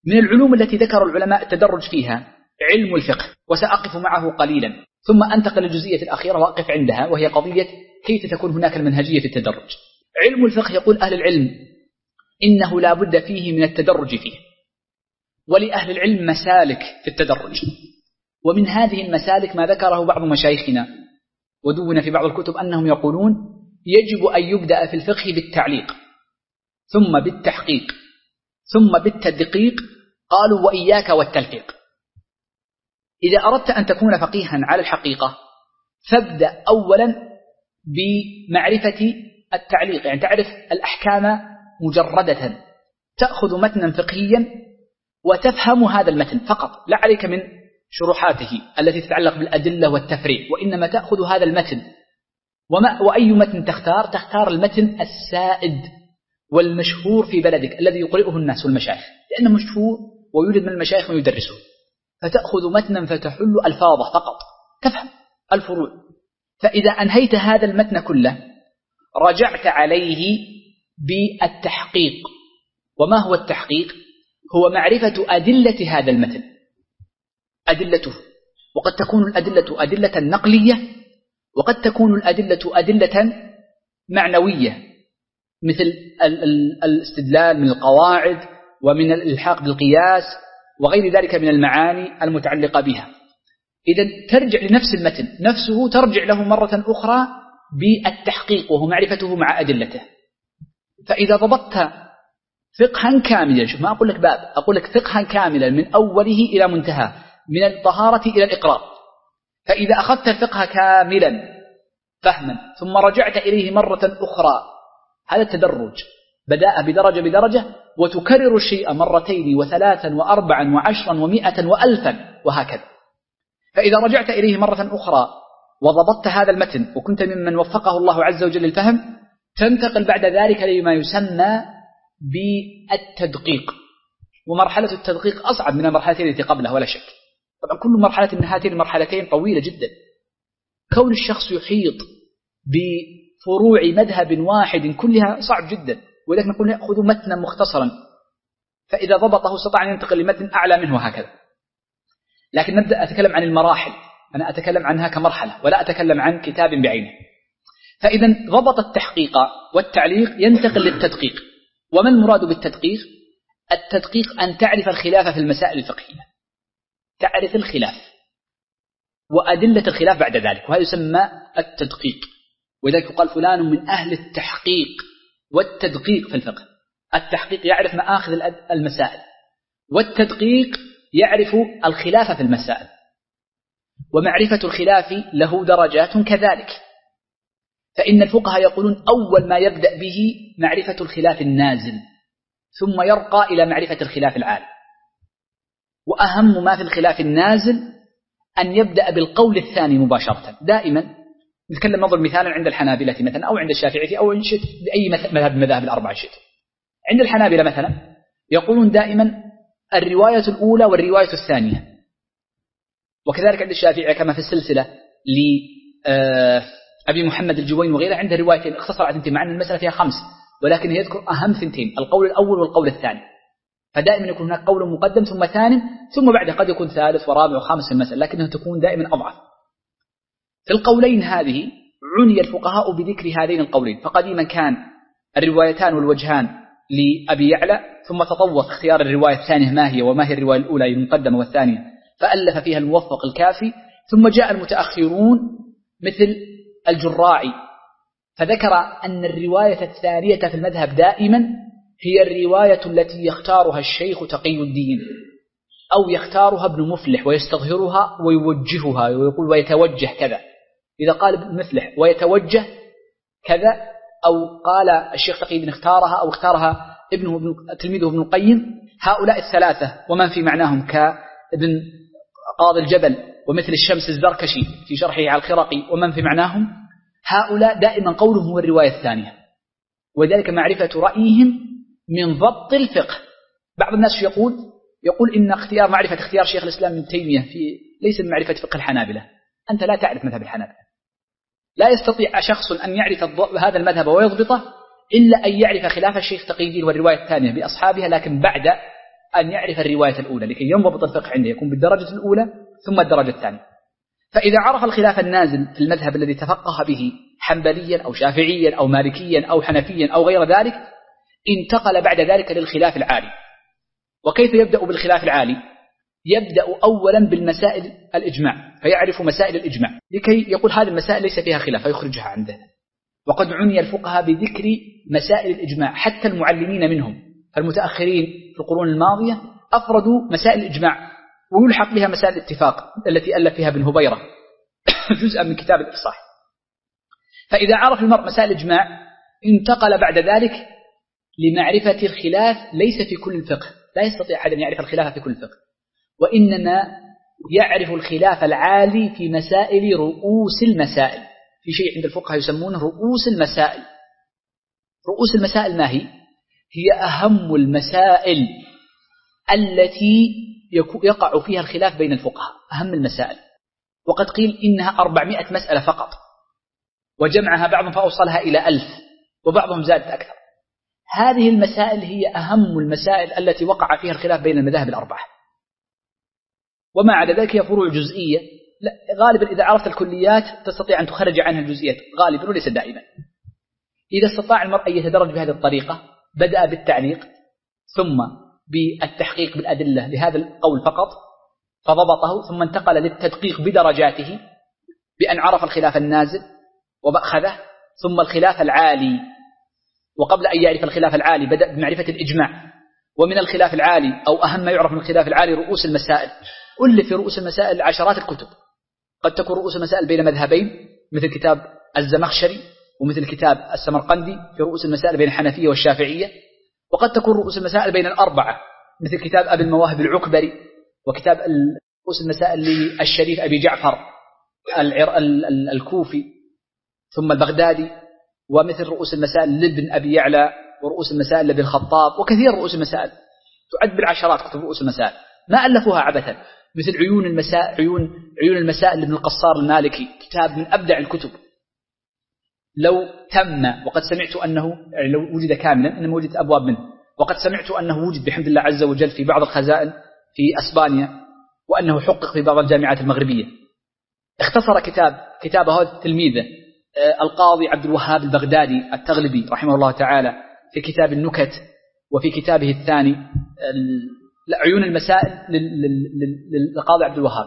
من العلوم التي ذكر العلماء التدرج فيها علم الفقه، وسأقف معه قليلا ثم أنتقل للجزئية الأخيرة وأقف عندها، وهي قضية كيف تكون هناك المنهجية في التدرج. علم الفقه يقول أهل العلم إنه لا بد فيه من التدرج فيه، ولأهل العلم مسالك في التدرج، ومن هذه المسالك ما ذكره بعض مشايخنا ودون في بعض الكتب أنهم يقولون يجب أن يبدأ في الفقه بالتعليق ثم بالتحقيق ثم بالتدقيق، قالوا وإياك والتلفيق. إذا أردت أن تكون فقيها على الحقيقة فابدأ أولا بمعرفة التعليق، يعني تعرف الأحكام مجردة، تأخذ متنا فقهيا وتفهم هذا المتن فقط، لا عليك من شروحاته التي تتعلق بالأدلة والتفريع، وإنما تأخذ هذا المتن. وأي متن تختار المتن السائد والمشهور في بلدك الذي يقرئه الناس والمشايخ، لأنه مشهور ويوجد من المشايخ ويدرسه، فتأخذ متنا فتحل ألفاظه فقط، تفهم الفروع. فإذا أنهيت هذا المتن كله رجعت عليه بالتحقيق. وما هو التحقيق؟ هو معرفة أدلة هذا المتن، أدلته، وقد تكون الأدلة أدلة نقلية، وقد تكون الأدلة أدلة معنوية مثل الاستدلال من القواعد ومن الإلحاق بالقياس وغير ذلك من المعاني المتعلقة بها. إذن ترجع لنفس المتن نفسه، ترجع له مرة أخرى بالتحقيق وهو معرفته مع أدلته. فإذا ضبطت فقها كاملا، شوف ما أقول لك باب، أقول لك فقها كاملا من أوله إلى منتهى، من الطهارة إلى الإقرار، فإذا أخذت الفقه كاملا فهما ثم رجعت إليه مرة أخرى، هذا التدرج بدأ بدرجة بدرجة، وتكرر الشيء مرتين وثلاثا وأربعا وعشرا ومئة وألفا وهكذا. فإذا رجعت إليه مرة أخرى وضبطت هذا المتن وكنت ممن وفقه الله عز وجل للفهم، تنتقل بعد ذلك لما يسمى بالتدقيق. ومرحلة التدقيق أصعب من المرحلتين التي قبلها ولا شك. طبعا كل مرحلة من هاتين المرحلتين طويلة جدا. كون الشخص يحيط بفروع مذهب واحد كلها صعب جدا، ولكن نقول يأخذ متنا مختصرا، فإذا ضبطه استطاع أن ينتقل لمتن أعلى منه وهكذا. لكن نبدأ أتكلم عن المراحل، أنا أتكلم عنها كمرحلة ولا أتكلم عن كتاب بعينه. فإذا ضبط التحقيق والتعليق ينتقل للتدقيق. وما المراد بالتدقيق؟ التدقيق أن تعرف الخلاف في المسائل الفقهية، تعرف الخلاف وأدلة الخلاف بعد ذلك، وهذا يسمى التدقيق. وذلك يقال فلان من أهل التحقيق والتدقيق في الفقه. التحقيق يعرف مآخذ المسائل، والتدقيق يعرف الخلاف في المسائل. ومعرفة الخلاف له درجات كذلك، فإن الفقهاء يقولون أول ما يبدأ به معرفة الخلاف النازل، ثم يرقى إلى معرفة الخلاف العالي. وأهم ما في الخلاف النازل أن يبدأ بالقول الثاني مباشرة. دائما نتكلم نضرب مثالا عند الحنابلة مثلا أو عند الشافعية أو عند بأي مذهب من المذاهب الأربعة شئت. عند الحنابلة مثلا يقولون دائما الرواية الأولى والرواية الثانية، وكذلك عند الشافعية كما في السلسلة لأبي محمد الجوين وغيره عنده روايتين اختصر على ثنتين، مع أن المسألة فيها 5 ولكن يذكر أهم 2، القول الأول والقول الثاني. فدائما يكون هناك قول مقدم ثم ثاني ثم بعد قد يكون ثالث ورابع وخامس في المسألة، لكنها تكون دائما أضعف. في القولين هذه عني الفقهاء بذكر هذين القولين، فقديما كان الروايتان والوجهان لأبي يعلى، ثم تطور اختيار الرواية الثانية ما هي وما هي الرواية الأولى المقدمة والثانية، فألف فيها الموفق الكافي. ثم جاء المتأخرون مثل الجراعي فذكر أن الرواية الثانية في المذهب دائما هي الرواية التي يختارها الشيخ تقي الدين أو يختارها ابن مفلح ويستظهرها ويوجهها ويقول ويتوجه كذا. إذا قال ابن مفلح ويتوجه كذا، أو قال الشيخ تقي الدين اختارها أو اختارها تلميذه ابن القيم، هؤلاء الثلاثة ومن في معناهم كابن قاضي الجبل ومثل الشمس الزركشي في شرحه على الخرقي ومن في معناهم، هؤلاء دائما قولهم هو الرواية الثانية، وذلك معرفة رأيهم من ضبط الفقه. بعض الناس يقول إن معرفة اختيار شيخ الإسلام ابن تيمية ليس من معرفة فقه الحنابلة. أنت لا تعرف مذهب الحنابلة، لا يستطيع شخص أن يعرف هذا المذهب ويضبطه إلا أن يعرف خلاف الشيخ تقي الدين والرواية الثانية بأصحابها، لكن بعد أن يعرف الرواية الأولى لكي ينضبط الفقه عنده، يكون بالدرجة الأولى ثم الدرجة الثانية. فإذا عرف الخلاف النازل في المذهب الذي تفقه به حنبليا أو شافعيا أو مالكيا أو حنفيا أو غير ذلك، انتقل بعد ذلك للخلاف العالي. وكيف يبدأ بالخلاف العالي؟ يبدأ أولا بالمسائل الإجماع، فيعرف مسائل الإجماع لكي يقول هذه المسائل ليس فيها خلاف فيخرجها عنده. وقد عني الفقهاء بذكر مسائل الإجماع حتى المعلمين منهم، فالمتأخرين في القرون الماضية أفردوا مسائل الإجماع ويلحق بها مسائل الاتفاق التي ألف فيها ابن هبيرة جزءا من كتاب الإفصاح. فإذا عرف المرء مسائل الإجماع انتقل بعد ذلك لمعرفة الخلاف ليس في كل الفقه، لا يستطيع أحد أن يعرف الخلاف في كل الفقه، وإنما يعرف الخلاف العالي في مسائل رؤوس المسائل. في شيء عند الفقهاء يسمونه رؤوس المسائل. رؤوس المسائل ما هي؟ هي أهم المسائل التي يقع فيها الخلاف بين الفقهاء، أهم المسائل. وقد قيل إنها 400 مسألة فقط، وجمعها بعضهم فأوصلها إلى 1000 وبعضهم زادت أكثر. هذه المسائل هي أهم المسائل التي وقع فيها الخلاف بين المذاهب الأربعة، وما عدا ذلك هي فروع جزئية. غالبا إذا عرفت الكليات تستطيع أن تخرج عنها الجزئيات غالبا وليس دائما. إذا استطاع المرء أن يتدرج بهذه الطريقة بدأ بالتعليق ثم بالتحقيق بالأدلة لهذا القول فقط فضبطه، ثم انتقل للتدقيق بدرجاته بأن عرف الخلاف النازل وأخذه، ثم الخلاف العالي. وقبل أن يعرف الخلاف العالي بدأ بمعرفة الإجماع، ومن الخلاف العالي أو أهم ما يعرف من الخلاف العالي رؤوس المسائل. ألف في رؤوس المسائل عشرات الكتب، قد تكون رؤوس المسائل بين مذهبين مثل كتاب الزمخشري ومثل كتاب السمرقندي في رؤوس المسائل بين الحنفية والشافعية، وقد تكون رؤوس المسائل بين الأربعة مثل كتاب أبي المواهب العكبري وكتاب رؤوس المسائل للشريف أبي جعفر الكوفي ثم البغدادي، ومثل رؤوس المسائل لابن أبي يعلى ورؤوس المسائل لابن الخطاب، وكثير رؤوس المسائل تعد بالعشرات كتب رؤوس المسائل ما ألفوها عبثا، مثل عيون المسائل لابن القصار المالكي، كتاب من أبدع الكتب لو تم، وقد سمعت أنه يعني لو وجد كاملا إنما وجدت أبواب منه، وقد سمعت أنه وجد بحمد الله عز وجل في بعض الخزائن في أسبانيا، وأنه حقق في بعض الجامعات المغربية. اختصر كتابه هذا تلميذه القاضي عبد الوهاب البغدادي التغلبي رحمه الله تعالى في كتاب النكت، وفي كتابه الثاني عيون المسائل للقاضي عبد الوهاب،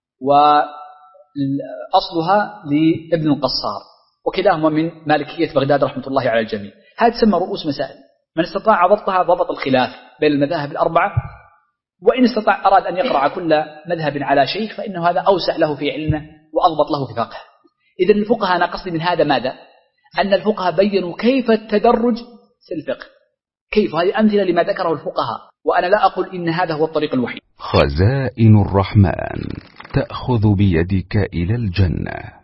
وأصلها لابن القصار، وكلاهما من مالكية بغداد رحمة الله على الجميع. هذه تسمى رؤوس مسائل، من استطاع ضبطها ضبط الخلاف بين المذاهب الأربعة، وإن استطاع أراد أن يقرأ كل مذهب على شيخ فإنه هذا أوسع له في علمه وأضبط له في فقهه. إذن الفقهاء أنا قصدي من هذا ماذا؟ أن الفقهاء بينوا كيف التدرج في الفقه، كيف، هذه أمثلة لما ذكره الفقهاء، وأنا لا أقول إن هذا هو الطريق الوحيد. خزائن الرحمن تأخذ بيدك إلى الجنة.